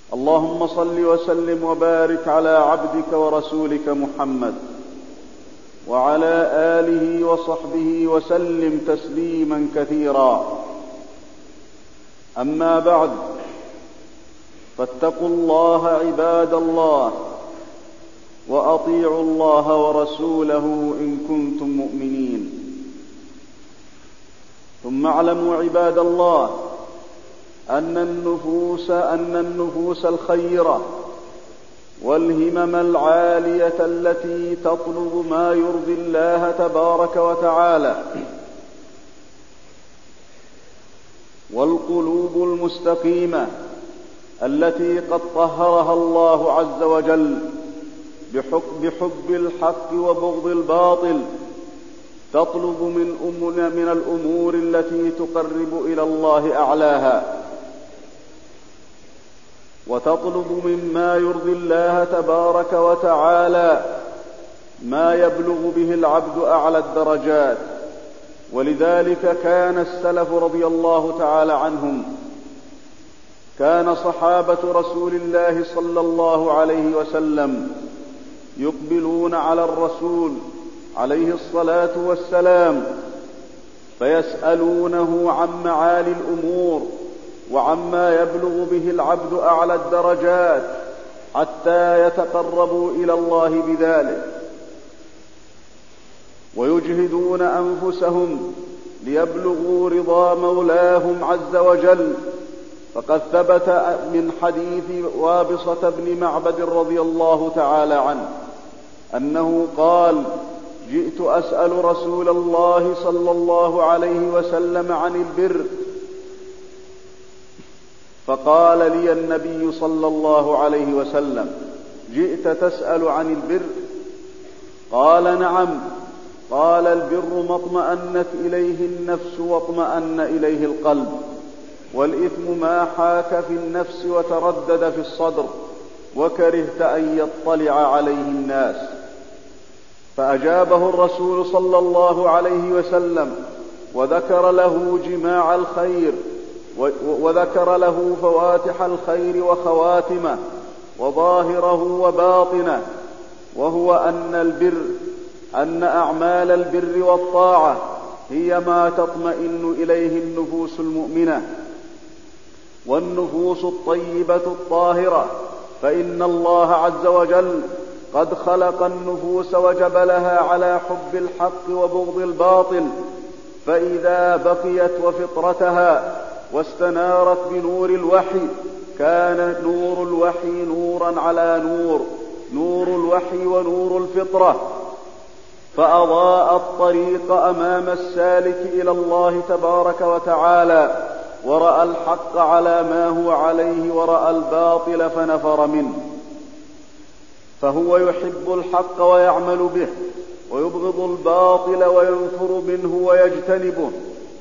اللهم صل وسلم وبارك على عبدك ورسولك محمد وعلى آله وصحبه وسلم تسليما كثيرا. أما بعد، فاتقوا الله عباد الله، وأطيعوا الله ورسوله إن كنتم مؤمنين. ثم اعلموا عباد الله أن النفوس الخيرة والهمم العالية التي تطلب ما يرضي الله تبارك وتعالى، والقلوب المستقيمة التي قد طهرها الله عز وجل بحب الحق وبغض الباطل، تطلب من الأمور التي تقرب إلى الله أعلاها، وتطلب مما يرضي الله تبارك وتعالى ما يبلغ به العبد أعلى الدرجات. ولذلك كان السلف رضي الله تعالى عنهم، كان صحابة رسول الله صلى الله عليه وسلم يقبلون على الرسول عليه الصلاة والسلام فيسألونه عن معالي الأمور وعما يبلغ به العبد أعلى الدرجات حتى يتقربوا إلى الله بذلك، ويجهدون أنفسهم ليبلغوا رضا مولاهم عز وجل. فقد ثبت من حديث وابصة بن معبد رضي الله تعالى عنه أنه قال: جئت أسأل رسول الله صلى الله عليه وسلم عن البر، فقال لي النبي صلى الله عليه وسلم: جئت تسأل عن البر؟ قال: نعم. قال: البر ما اطمأنت إليه النفس واطمأن إليه القلب، والإثم ما حاك في النفس وتردد في الصدر وكرهت أن يطلع عليه الناس. فأجابه الرسول صلى الله عليه وسلم وذكر له جماع الخير، وذكر له فواتح الخير وخواتمه وظاهره وباطنه، وهو أن أعمال البر والطاعة هي ما تطمئن إليه النفوس المؤمنة والنفوس الطيبة الطاهرة. فإن الله عز وجل قد خلق النفوس وجبلها على حب الحق وبغض الباطل، فإذا بقيت وفطرتها واستنارت بنور الوحي كان نور الوحي نورا على نور، نور الوحي ونور الفطرة، فأضاء الطريق أمام السالك إلى الله تبارك وتعالى، ورأى الحق على ما هو عليه ورأى الباطل فنفر منه. فهو يحب الحق ويعمل به، ويبغض الباطل وينفر منه ويجتنبه.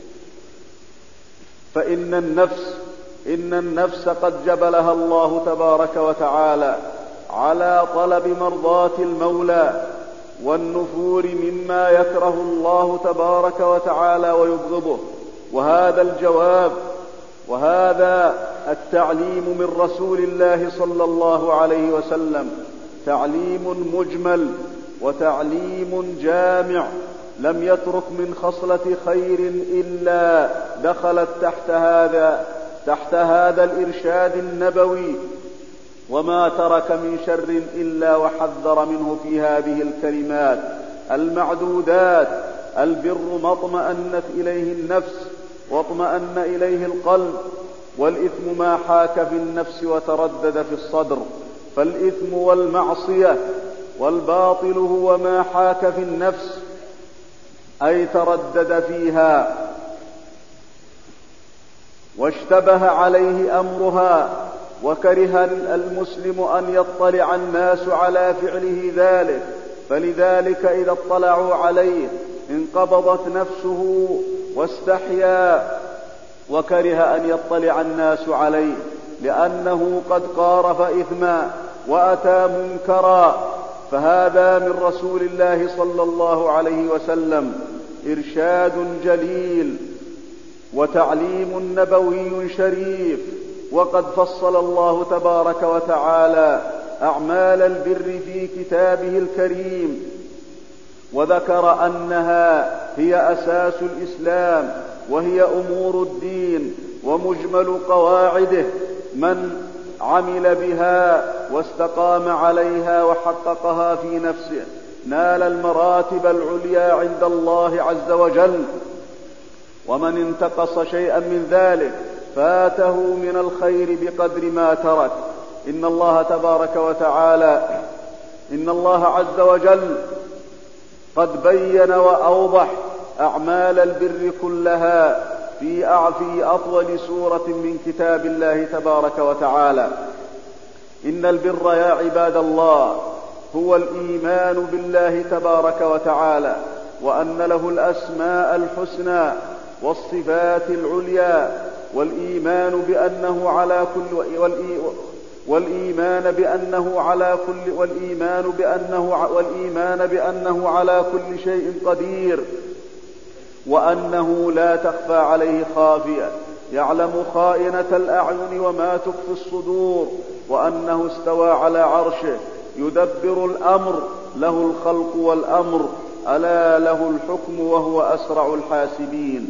فإن النفس قد جبلها الله تبارك وتعالى على طلب مرضاة المولى والنفور مما يكره الله تبارك وتعالى ويبغضه. وهذا الجواب وهذا التعليم من رسول الله صلى الله عليه وسلم تعليم مجمل وتعليم جامع، لم يترك من خصلة خير إلا دخلت تحت هذا الإرشاد النبوي، وما ترك من شر إلا وحذر منه في هذه الكلمات المعدودات: البر ما اطمأنت إليه النفس واطمأن إليه القلب، والإثم ما حاك في النفس وتردد في الصدر. فالإثم والمعصية والباطل هو ما حاك في النفس أي تردد فيها واشتبه عليه أمرها، وكره المسلم أن يطلع الناس على فعله ذلك، فلذلك إذا اطلعوا عليه انقبضت نفسه واستحيا، وكره أن يطلع الناس عليه لأنه قد قارف إثما وأتى منكرا. فهذا من رسول الله صلى الله عليه وسلم إرشاد جليل وتعليم نبوي شريف وقد فصل الله تبارك وتعالى أعمال البر في كتابه الكريم، وذكر أنها هي أساس الإسلام وهي أمور الدين ومجمل قواعده. من عمل بها واستقام عليها وحققها في نفسه نال المراتب العليا عند الله عز وجل، ومن انتقص شيئا من ذلك فاته من الخير بقدر ما ترك. إن الله عز وجل قد بين وأوضح أعمال البر كلها في أطول سورة من كتاب الله تبارك وتعالى. إن البر يا عباد الله هو الإيمان بالله تبارك وتعالى، وأن له الأسماء الحسنى والصفات العليا، والإيمان بأنه على كل شيء قدير، وأنه لا تخفى عليه خافية، يعلم خائنة الأعين وما تخفي الصدور، وأنه استوى على عرشه يدبر الأمر، له الخلق والأمر، ألا له الحكم وهو أسرع الحاسبين.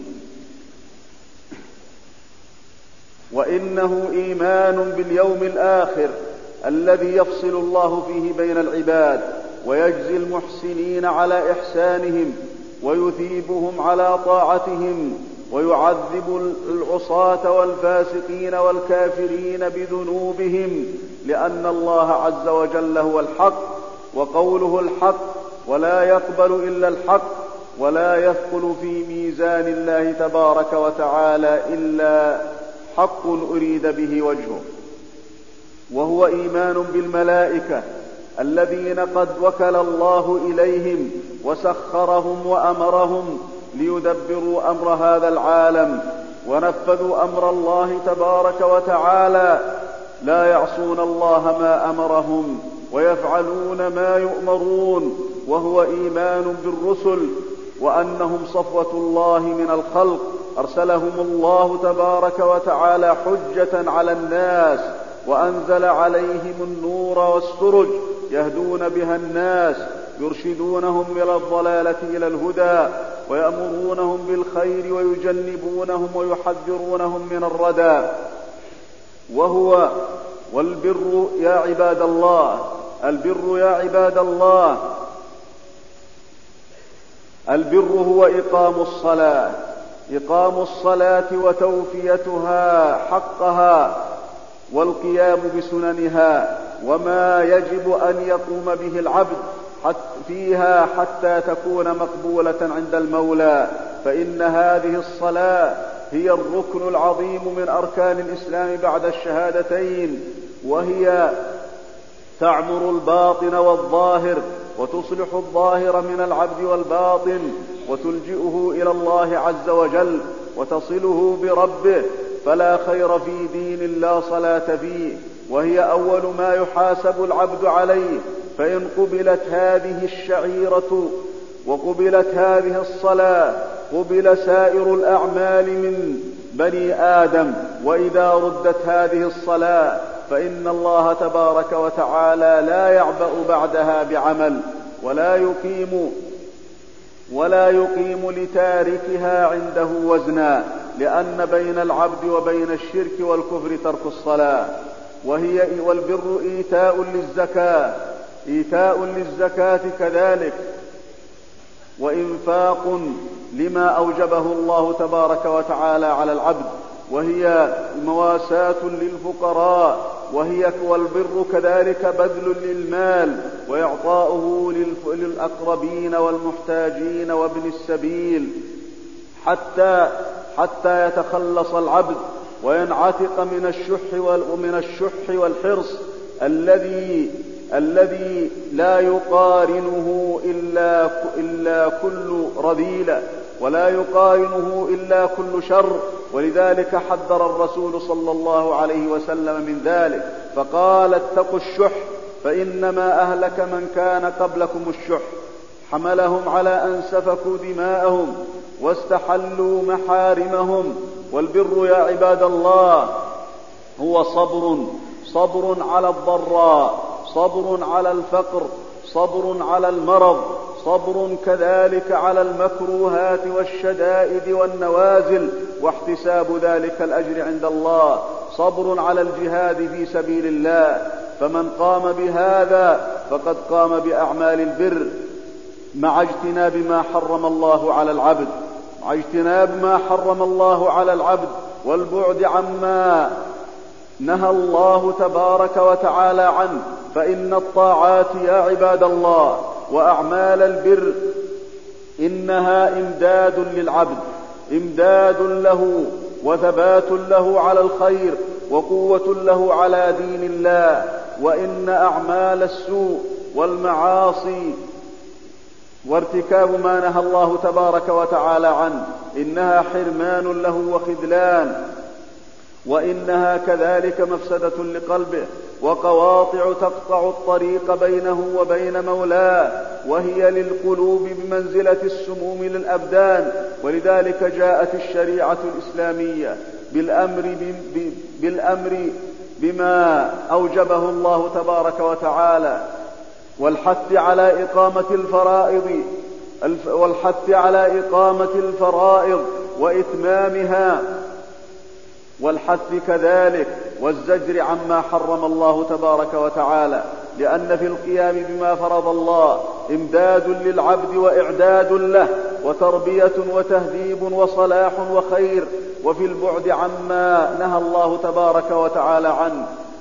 وإنه إيمان باليوم الآخر الذي يفصل الله فيه بين العباد، ويجزي المحسنين على إحسانهم، ويثيبهم على طاعتهم، ويعذب العصاة والفاسقين والكافرين بذنوبهم، لأن الله عز وجل هو الحق وقوله الحق، ولا يقبل إلا الحق، ولا يثقل في ميزان الله تبارك وتعالى إلا حق أريد به وجهه. وهو إيمان بالملائكة الذين قد وكل الله إليهم وسخرهم وأمرهم ليدبروا أمر هذا العالم، ونفذوا أمر الله تبارك وتعالى، لا يعصون الله ما أمرهم ويفعلون ما يؤمرون. وهو إيمان بالرسل وأنهم صفوة الله من الخلق، أرسلهم الله تبارك وتعالى حجة على الناس، وأنزل عليهم النور والسرج يهدون بها الناس، يرشدونهم من الضلالة إلى الهدى، ويأمرونهم بالخير ويجنبونهم ويحذرونهم من الردى. والبر يا عباد الله، البر هو إقام الصلاة وتوفيتها حقها، والقيام بسننها وما يجب أن يقوم به العبد فيها حتى تكون مقبولة عند المولى. فإن هذه الصلاة هي الركن العظيم من أركان الإسلام بعد الشهادتين، وهي تعمر الباطن والظاهر، وتصلح الظاهر من العبد والباطن، وتلجئه إلى الله عز وجل، وتصله بربه. فلا خير في دين لا صلاة فيه، وهي أول ما يحاسب العبد عليه. فإن قبلت هذه الشعيرة وقبلت هذه الصلاة قبل سائر الأعمال من بني آدم. وإذا ردت هذه الصلاة فإن الله تبارك وتعالى لا يعبأ بعدها بعمل، ولا يقيم لتاركها عنده وزنا، لأن بين العبد وبين الشرك والكفر ترك الصلاة. والبر إيتاء للزكاة كذلك، وإنفاق لما أوجبه الله تبارك وتعالى على العبد، وهي مواساة للفقراء. والبر كذلك بذل للمال وإعطاؤه للأقربين والمحتاجين وابن السبيل، حتى يتخلص العبد وينعتق من الشح والحرص الذي لا يقارنه إلا كل رذيلة، ولا يقارنه إلا كل شر. ولذلك حذر الرسول صلى الله عليه وسلم من ذلك، فقال: اتقوا الشح فإنما أهلك من كان قبلكم الشح، حملهم على أن سفكوا دماءهم واستحلوا محارمهم. والبر يا عباد الله هو صبر على الضراء، صبر على الفقر، صبر على المرض، صبر كذلك على المكروهات والشدائد والنوازل، واحتساب ذلك الأجر عند الله، صبر على الجهاد في سبيل الله. فمن قام بهذا فقد قام بأعمال البر مع اجتناب ما حرم الله على العبد، مع اجتناب ما حرم الله على العبد والبعد عما نهى الله تبارك وتعالى عنه. فإن الطاعات يا عباد الله وأعمال البر إنها إمداد للعبد، إمداد له وثبات له على الخير وقوة له على دين الله. وإن أعمال السوء والمعاصي وارتكاب ما نهى الله تبارك وتعالى عنه إنها حرمان له وخذلان، وإنها كذلك مفسدة لقلبه وقواطع تقطع الطريق بينه وبين مولاه، وهي للقلوب بمنزلة السموم للأبدان. ولذلك جاءت الشريعة الإسلامية بالأمر بما أوجبه الله تبارك وتعالى، والحث على إقامة الفرائض وإتمامها، والحث كذلك والزجر عما حرم الله تبارك وتعالى، لأن في القيام بما فرض الله إمداد للعبد وإعداد له وتربية وتهذيب وصلاح وخير، وفي البعد عما نهى الله تبارك وتعالى عنه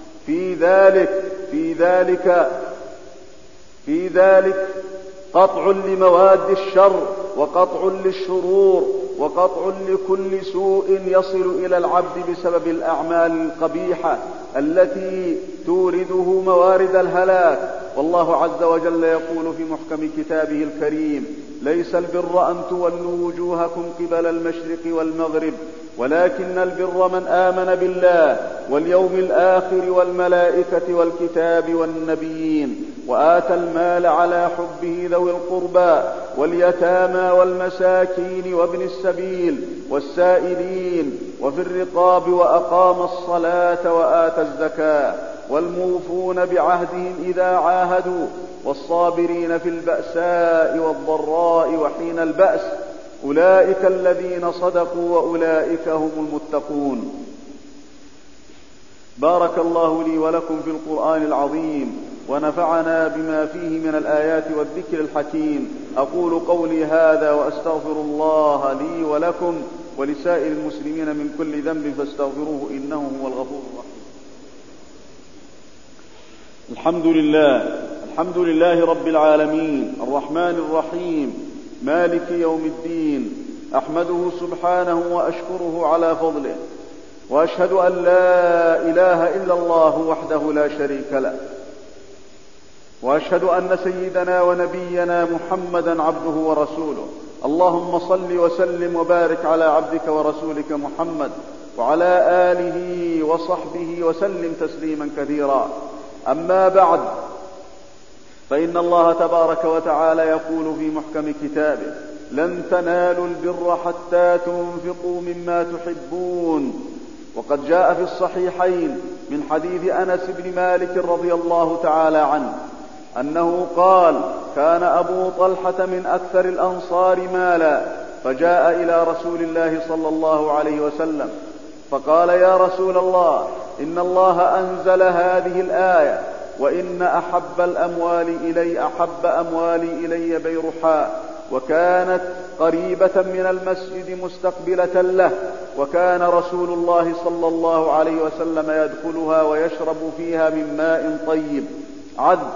في ذلك قطع لمواد الشر وقطع للشرور وقطع لكل سوء يصل إلى العبد بسبب الأعمال القبيحة التي تورده موارد الهلاك. والله عز وجل يقول في محكم كتابه الكريم: ليس البر أن تولوا وجوهكم قبل المشرق والمغرب ولكن البر من آمن بالله واليوم الآخر والملائكة والكتاب والنبيين وآتى المال على حبه ذوي القربى واليتامى والمساكين وابن السبيل والسائلين وفي الرقاب وأقام الصلاة وآتى الزكاة والموفون بعهدهم إذا عاهدوا والصابرين في البأساء والضراء وحين البأس أولئك الذين صدقوا وأولئك هم المتقون. بارك الله لي ولكم في القرآن العظيم ونفعنا بما فيه من الآيات والذكر الحكيم. أقول قولي هذا وأستغفر الله لي ولكم ولسائر المسلمين من كل ذنب فاستغفروه إنه هو الغفور الرحيم. الحمد لله رب العالمين الرحمن الرحيم مالك يوم الدين، أحمده سبحانه وأشكره على فضله، وأشهد أن لا إله إلا الله وحده لا شريك له، وأشهد أن سيدنا ونبينا محمدا عبده ورسوله. اللهم صل وسلم وبارك على عبدك ورسولك محمد وعلى آله وصحبه وسلم تسليما كثيرا. أما بعد، فإن الله تبارك وتعالى يقول في محكم كتابه: لن تنالوا البر حتى تنفقوا مما تحبون. وقد جاء في الصحيحين من حديث أنس بن مالك رضي الله تعالى عنه أنه قال: كان أبو طلحة من أكثر الأنصار مالا، فجاء إلى رسول الله صلى الله عليه وسلم فقال: يا رسول الله، إن الله أنزل هذه الآية: وإن أحب أموالي إلي بيرحاء، وكانت قريبة من المسجد مستقبلة له، وكان رسول الله صلى الله عليه وسلم يدخلها ويشرب فيها من ماء طيب عذب،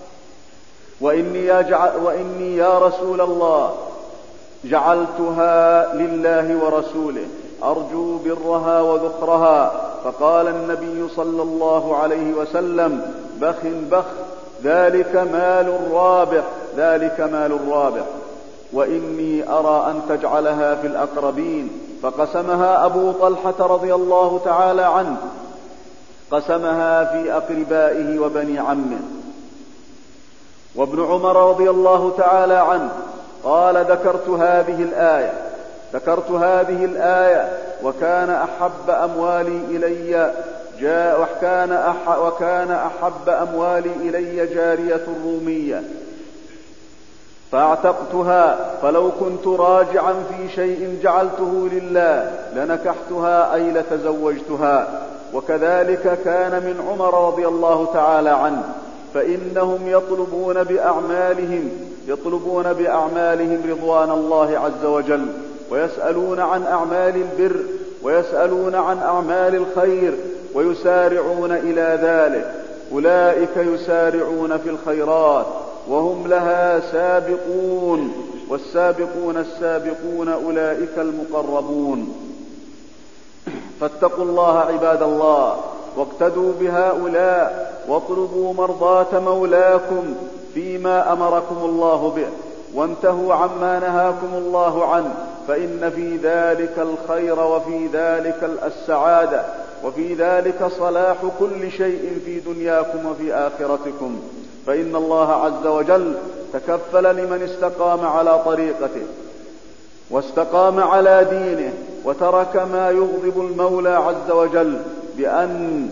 وإني يا رسول الله جعلتها لله ورسوله أرجو برها وذخرها. فقال النبي صلى الله عليه وسلم: بخ بخ، ذلك مال رابح، وإني أرى أن تجعلها في الأقربين. فقسمها أبو طلحة رضي الله تعالى عنه، قسمها في أقربائه وبني عمه. وابن عمر رضي الله تعالى عنه قال: ذكرت هذه الآية وكان أحب أموالي إلي وكان أحب أموالي إلي جارية رومية فاعتقتها، فلو كنت راجعا في شيء جعلته لله لنكحتها أي لتزوجتها. وكذلك كان من عمر رضي الله تعالى عنه، فإنهم يطلبون بأعمالهم رضوان الله عز وجل، ويسألون عن أعمال البر، ويسألون عن أعمال الخير، ويسارعون إلى ذلك. أولئك يسارعون في الخيرات وهم لها سابقون، والسابقون السابقون أولئك المقربون. فاتقوا الله عباد الله، واقتدوا بهؤلاء، واطلبوا مرضاة مولاكم فيما أمركم الله به، وانتهوا عما نهاكم الله عنه، فإن في ذلك الخير، وفي ذلك السعادة، وفي ذلك صلاح كل شيء في دنياكم وفي آخرتكم. فإن الله عز وجل تكفل لمن استقام على طريقته واستقام على دينه وترك ما يغضب المولى عز وجل بأن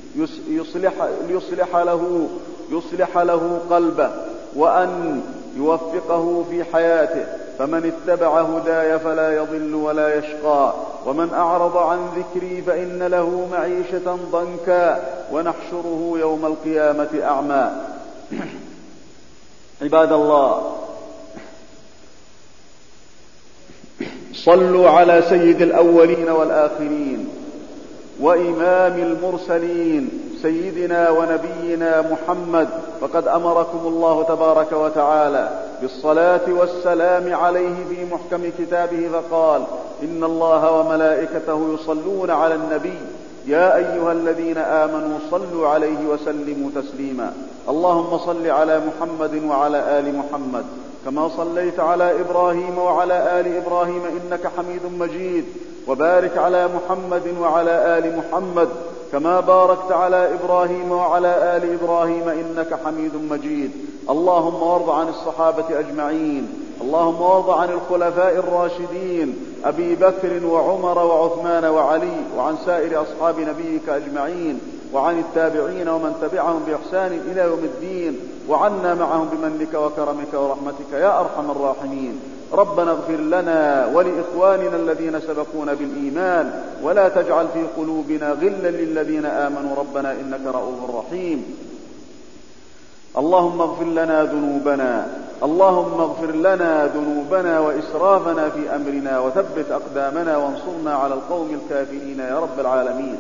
يصلح له قلبه، وأن يوفقه في حياته. فمن اتبع هداي فلا يضل ولا يشقى، ومن أعرض عن ذكري فإن له معيشة ضنكا ونحشره يوم القيامة أعمى. عباد الله، صلوا على سيد الأولين والآخرين وإمام المرسلين سيدنا ونبينا محمد، فقد أمركم الله تبارك وتعالى بالصلاة والسلام عليه في محكم كتابه، فقال: إن الله وملائكته يصلون على النبي يا أيها الذين آمنوا صلوا عليه وسلموا تسليما. اللهم صل على محمد وعلى آل محمد كما صليت على إبراهيم وعلى آل إبراهيم إنك حميد مجيد، وبارك على محمد وعلى آل محمد كما باركت على إبراهيم وعلى آل إبراهيم إنك حميد مجيد. اللهم وارض عن الصحابة أجمعين، اللهم وارض عن الخلفاء الراشدين أبي بكر وعمر وعثمان وعلي، وعن سائر أصحاب نبيك أجمعين، وعن التابعين ومن تبعهم بإحسان إلى يوم الدين، وعنا معهم بمنك وكرمك ورحمتك يا أرحم الراحمين. ربنا اغفر لنا ولإخواننا الذين سبقونا بالإيمان، ولا تجعل في قلوبنا غلا للذين آمنوا ربنا إنك رؤوف رحيم. اللهم اغفر لنا ذنوبنا وإسرافنا في أمرنا، وثبت أقدامنا وانصرنا على القوم الكافرين يا رب العالمين.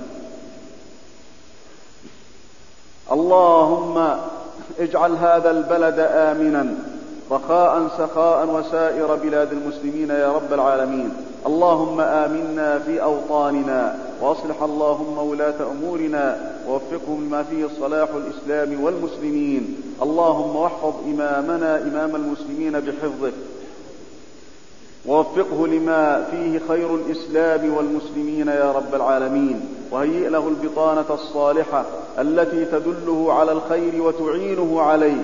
اللهم اجعل هذا البلد آمنا رخاء سخاء وسائر بلاد المسلمين يا رب العالمين. اللهم آمنا في أوطاننا، وأصلح اللهم ولاة أمورنا، ووفقهم لما فيه صلاح الإسلام والمسلمين. اللهم واحفظ إمامنا إمام المسلمين بحفظك، ووفقه لما فيه خير الإسلام والمسلمين يا رب العالمين، وهيئ له البطانة الصالحة التي تدله على الخير وتعينه عليه.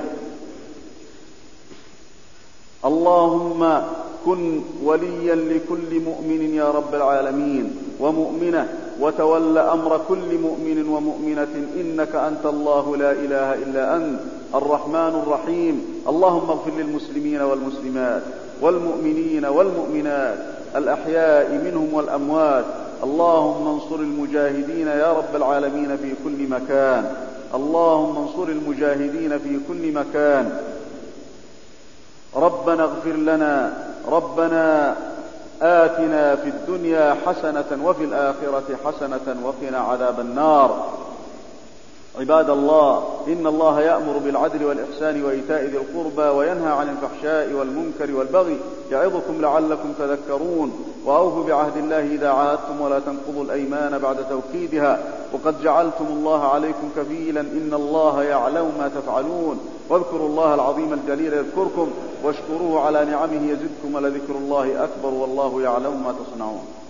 اللهم كن وليا لكل مؤمن يا رب العالمين ومؤمنة، وتول أمر كل مؤمن ومؤمنة، إنك أنت الله لا إله إلا أنت الرحمن الرحيم. اللهم اغفر للمسلمين والمسلمات والمؤمنين والمؤمنات الأحياء منهم والأموات. اللهم انصر المجاهدين يا رب العالمين في كل مكان، اللهم انصر المجاهدين في كل مكان. ربنا اغفر لنا، ربنا آتنا في الدنيا حسنة وفي الآخرة حسنة وقنا عذاب النار. عباد الله، إن الله يأمر بالعدل والإحسان وإيتاء ذي القربى وينهى عن الفحشاء والمنكر والبغي يعظكم لعلكم تذكرون. وأوفوا بعهد الله إذا عاهدتم، ولا تنقضوا الأيمان بعد توكيدها، وقد جعلتم الله عليكم كفيلا، إن الله يعلم ما تفعلون. واذكروا الله العظيم الجليل يذكركم، واشكروه على نعمه يزدكم، ولذكر الله أكبر، والله يعلم ما تصنعون.